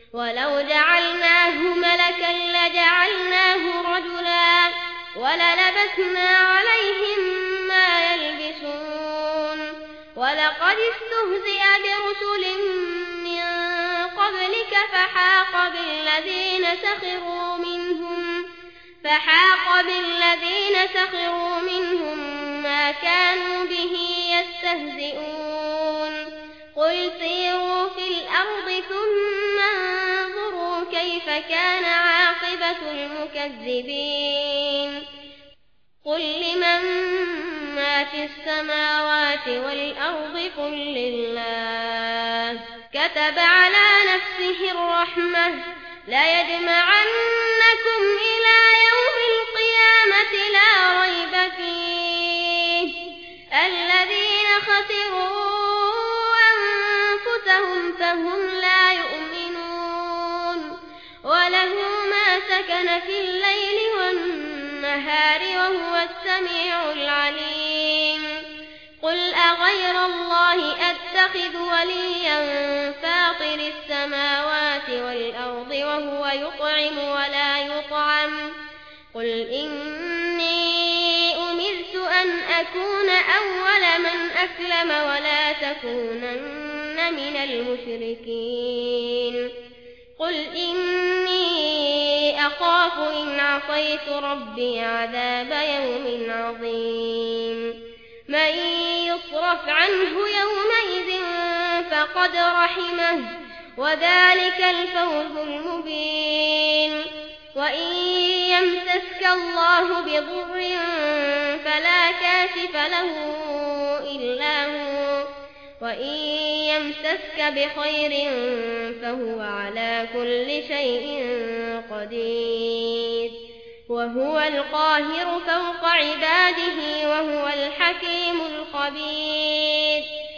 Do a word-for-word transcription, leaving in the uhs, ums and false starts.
ولو جعلناه ملكا لجعلناه رجلا وللبسنا عليهم ما يلبسون ولقد استهزئ برسل من قبلك فحاق بالذين سخروا منهم فحاق بالذين سخروا منهم ما كانوا به يستهزئون قل سيروا في الأرض ثم انظروا كيف كان عاقبة المكذبين قل لمن ما في السماوات والأرض قل لله كتب على نفسه الرحمة لا يجمعنكم إلى يوم القيامة لا ريب فيه الذين خسروا أنفسهم فهم لا يؤمنون وله ما سكن في الليل والنهار وهو السميع العليم قل أغير الله أتخذ وليا فاطر السماوات والأرض وهو يطعم ولا يطعم قل إني أمرت أن أكون أول من أسلم ولا تكونن من المشركين قل إني أخاف إن عصيت ربي عذاب يوم عظيم من يصرف عنه يومئذ فقد رحمه وذلك الفوز المبين وإن يمسسك الله بضر فلا كاشف له إلا هو وإن يمسسك بخير فهو على كل شيء قدير وهو القاهر فوق عباده وهو الحكيم الخبير